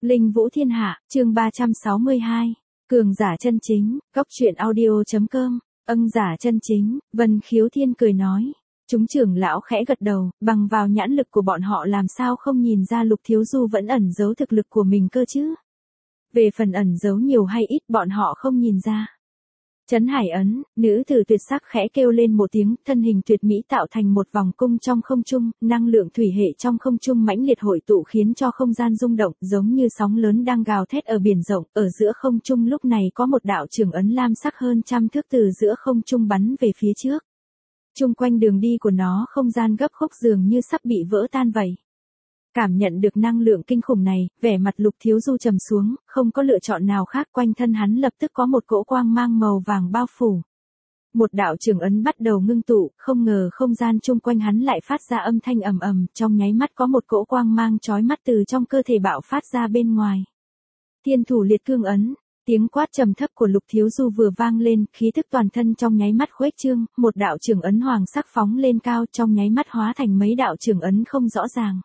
Linh Vũ Thiên Hạ, chương 362. Cường giả chân chính, góc truyện audio.com. Giả chân chính, Vân Khiếu Thiên cười nói. Chúng trưởng lão khẽ gật đầu, bằng vào nhãn lực của bọn họ làm sao không nhìn ra Lục Thiếu Du vẫn ẩn giấu thực lực của mình cơ chứ. Về phần ẩn giấu nhiều hay ít bọn họ không nhìn ra. Trấn Hải ấn, nữ tử tuyệt sắc khẽ kêu lên một tiếng, thân hình tuyệt mỹ tạo thành một vòng cung trong không trung, năng lượng thủy hệ trong không trung mãnh liệt hội tụ khiến cho không gian rung động, giống như sóng lớn đang gào thét ở biển rộng, ở giữa không trung lúc này có một đạo trường ấn lam sắc hơn trăm thước từ giữa không trung bắn về phía trước. Chung quanh đường đi của nó không gian gấp khúc dường như sắp bị vỡ tan vậy. Cảm nhận được năng lượng kinh khủng này, vẻ mặt Lục Thiếu Du trầm xuống, không có lựa chọn nào khác, quanh thân hắn lập tức có một cỗ quang mang màu vàng bao phủ. Một đạo trường ấn bắt đầu ngưng tụ, không ngờ không gian chung quanh hắn lại phát ra âm thanh ầm ầm, trong nháy mắt có một cỗ quang mang chói mắt từ trong cơ thể bạo phát ra bên ngoài. Thiên thủ liệt cương ấn. Tiếng quát trầm thấp của Lục Thiếu Du vừa vang lên, khí tức toàn thân trong nháy mắt khuếch trương, một đạo trường ấn hoàng sắc phóng lên cao, trong nháy mắt hóa thành mấy đạo trường ấn không rõ ràng.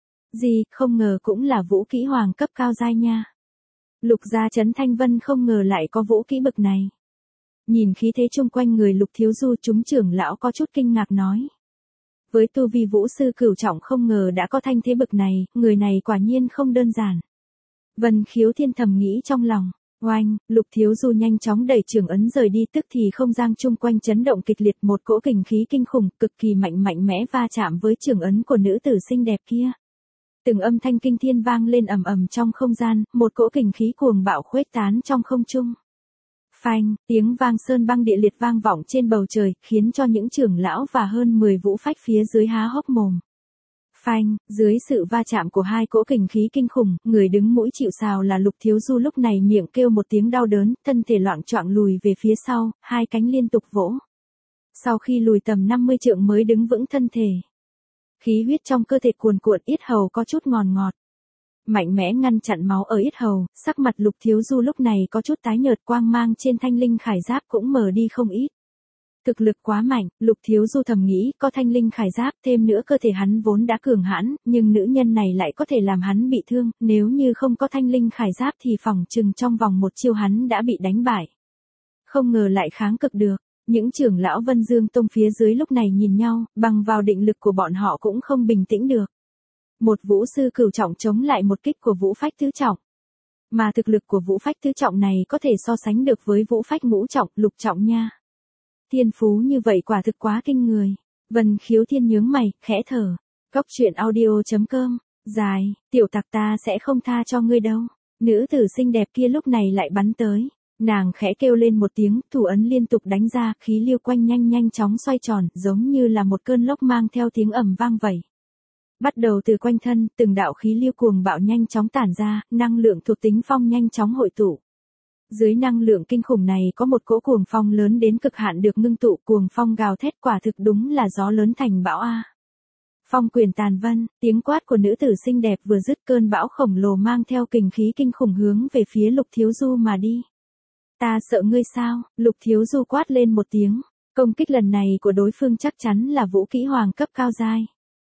Gì, không ngờ cũng là vũ kỹ hoàng cấp cao giai nha. Lục gia Trấn Thanh Vân không ngờ lại có vũ kỹ bực này. Nhìn khí thế chung quanh người Lục Thiếu Du, chúng trưởng lão có chút kinh ngạc nói. Với tu vi vũ sư cửu trọng không ngờ đã có thanh thế bực này, người này quả nhiên không đơn giản. Vân Khiếu Thiên thầm nghĩ trong lòng. Oanh, Lục Thiếu Du nhanh chóng đẩy trường ấn rời đi, tức thì không gian chung quanh chấn động kịch liệt, một cỗ kình khí kinh khủng, cực kỳ mạnh mẽ va chạm với trường ấn của nữ tử xinh đẹp kia. Từng âm thanh kinh thiên vang lên ầm ầm trong không gian, một cỗ kình khí cuồng bạo khuếch tán trong không trung. Phanh, tiếng vang sơn băng địa liệt vang vọng trên bầu trời, khiến cho những trưởng lão và hơn 10 vũ phách phía dưới há hốc mồm. Phanh, dưới sự va chạm của hai cỗ kình khí kinh khủng, người đứng mũi chịu sào là Lục Thiếu Du lúc này miệng kêu một tiếng đau đớn, thân thể loạng choạng lùi về phía sau, hai cánh liên tục vỗ. Sau khi lùi tầm 50 trượng mới đứng vững thân thể. Khí huyết trong cơ thể cuồn cuộn, yết hầu có chút ngọt. Mạnh mẽ ngăn chặn máu ở yết hầu, sắc mặt Lục Thiếu Du lúc này có chút tái nhợt, quang mang trên thanh linh khải giáp cũng mờ đi không ít. Thực lực quá mạnh, Lục Thiếu Du thầm nghĩ, có thanh linh khải giáp, thêm nữa cơ thể hắn vốn đã cường hãn, nhưng nữ nhân này lại có thể làm hắn bị thương, nếu như không có thanh linh khải giáp thì phỏng chừng trong vòng một chiêu hắn đã bị đánh bại. Không ngờ lại kháng cực được. Những trưởng lão Vân Dương Tông phía dưới lúc này nhìn nhau, bằng vào định lực của bọn họ cũng không bình tĩnh được. Một vũ sư cửu trọng chống lại một kích của vũ phách tứ trọng. Mà thực lực của vũ phách tứ trọng này có thể so sánh được với vũ phách ngũ trọng, lục trọng nha. Thiên phú như vậy quả thực quá kinh người. Vân Khiếu Thiên nhướng mày, khẽ thở. Góc truyện audio.com. Dài, tiểu tặc ta sẽ không tha cho ngươi đâu. Nữ tử xinh đẹp kia lúc này lại bắn tới. Nàng khẽ kêu lên một tiếng, thủ ấn liên tục đánh ra, khí lưu quanh nhanh chóng xoay tròn, giống như là một cơn lốc mang theo tiếng ầm vang vậy. Bắt đầu từ quanh thân, từng đạo khí lưu cuồng bạo nhanh chóng tản ra, năng lượng thuộc tính phong nhanh chóng hội tụ. Dưới năng lượng kinh khủng này có một cỗ cuồng phong lớn đến cực hạn được ngưng tụ, cuồng phong gào thét, quả thực đúng là gió lớn thành bão a. Phong quyền tàn vân, tiếng quát của nữ tử xinh đẹp vừa dứt, cơn bão khổng lồ mang theo kình khí kinh khủng hướng về phía Lục Thiếu Du mà đi. Ta sợ ngươi sao? Lục Thiếu Du quát lên một tiếng. Công kích lần này của đối phương chắc chắn là vũ kỹ hoàng cấp cao giai.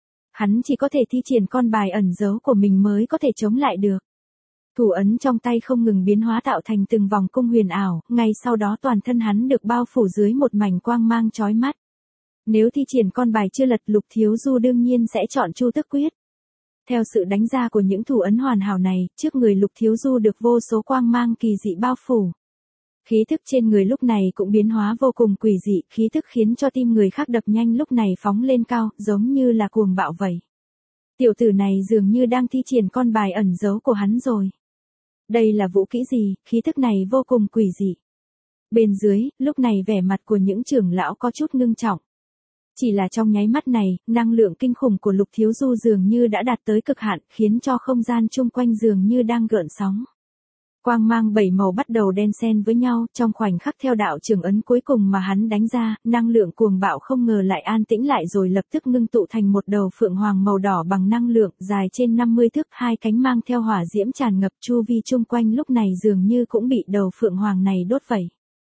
Hắn chỉ có thể thi triển con bài ẩn giấu của mình mới có thể chống lại được. Thủ ấn trong tay không ngừng biến hóa tạo thành từng vòng cung huyền ảo, ngay sau đó toàn thân hắn được bao phủ dưới một mảnh quang mang chói mắt. Nếu thi triển con bài chưa lật, Lục Thiếu Du đương nhiên sẽ chọn Chu Tức Quyết. Theo sự đánh ra của những thủ ấn hoàn hảo này, trước người Lục Thiếu Du được vô số quang mang kỳ dị bao phủ. Khí thức trên người lúc này cũng biến hóa vô cùng quỷ dị, khí thức khiến cho tim người khác đập nhanh lúc này phóng lên cao, giống như là cuồng bạo vậy. Tiểu tử này dường như đang thi triển con bài ẩn giấu của hắn rồi. Đây là vũ kỹ gì, khí thức này vô cùng quỷ dị. Bên dưới, lúc này vẻ mặt của những trưởng lão có chút ngưng trọng. Chỉ là trong nháy mắt này, năng lượng kinh khủng của Lục Thiếu Du dường như đã đạt tới cực hạn, khiến cho không gian chung quanh dường như đang gợn sóng. Quang mang bảy màu bắt đầu đan xen với nhau, trong khoảnh khắc theo đạo trường ấn cuối cùng mà hắn đánh ra, năng lượng cuồng bạo không ngờ lại an tĩnh lại rồi lập tức ngưng tụ thành một đầu phượng hoàng màu đỏ bằng năng lượng, dài trên 50 thước, hai cánh mang theo hỏa diễm tràn ngập, chu vi chung quanh lúc này dường như cũng bị đầu phượng hoàng này đốt vậy.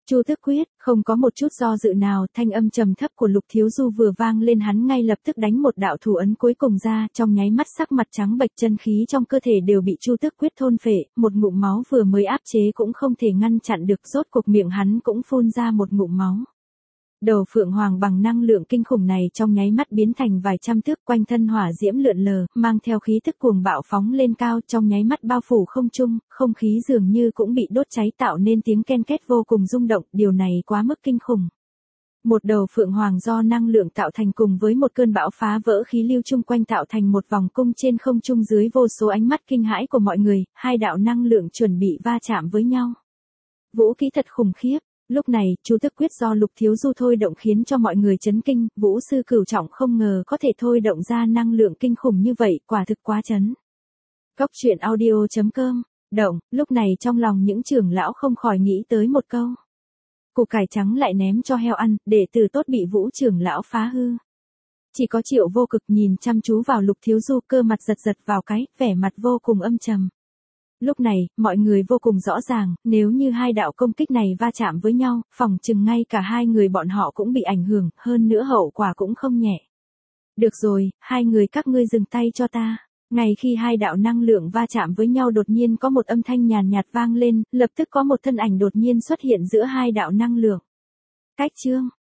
Chu Tước Quyết, không có một chút do dự nào, thanh âm trầm thấp của Lục Thiếu Du vừa vang lên hắn ngay lập tức đánh một đạo thủ ấn cuối cùng ra, trong nháy mắt sắc mặt trắng bệch chân khí trong cơ thể đều bị Chu Tước Quyết thôn phệ, một ngụm máu vừa mới áp chế cũng không thể ngăn chặn được, rốt cuộc miệng hắn cũng phun ra một ngụm máu. Đầu phượng hoàng bằng năng lượng kinh khủng này trong nháy mắt biến thành vài trăm thước, quanh thân hỏa diễm lượn lờ, mang theo khí tức cuồng bạo phóng lên cao, trong nháy mắt bao phủ không trung, không khí dường như cũng bị đốt cháy tạo nên tiếng ken két vô cùng rung động, điều này quá mức kinh khủng. Một đầu phượng hoàng do năng lượng tạo thành cùng với một cơn bão phá vỡ khí lưu chung quanh tạo thành một vòng cung trên không trung, dưới vô số ánh mắt kinh hãi của mọi người, hai đạo năng lượng chuẩn bị va chạm với nhau. Vũ khí thật khủng khiếp. Lúc này, Chu Tước Quyết do Lục Thiếu Du thôi động khiến cho mọi người chấn kinh, vũ sư cửu trọng không ngờ có thể thôi động ra năng lượng kinh khủng như vậy, quả thực quá chấn. Góc truyện audio.com, động, lúc này trong lòng những trưởng lão không khỏi nghĩ tới một câu. Củ cải trắng lại ném cho heo ăn, đệ tử tốt bị Vũ trưởng lão phá hư. Chỉ có Triệu Vô Cực nhìn chăm chú vào Lục Thiếu Du, cơ mặt giật giật vào cái, vẻ mặt vô cùng âm trầm. Lúc này, mọi người vô cùng rõ ràng, nếu như hai đạo công kích này va chạm với nhau, phỏng chừng ngay cả hai người bọn họ cũng bị ảnh hưởng, hơn nữa hậu quả cũng không nhẹ. Được rồi, hai người các ngươi dừng tay cho ta. Ngay khi hai đạo năng lượng va chạm với nhau đột nhiên có một âm thanh nhàn nhạt vang lên, lập tức có một thân ảnh đột nhiên xuất hiện giữa hai đạo năng lượng. Cách chương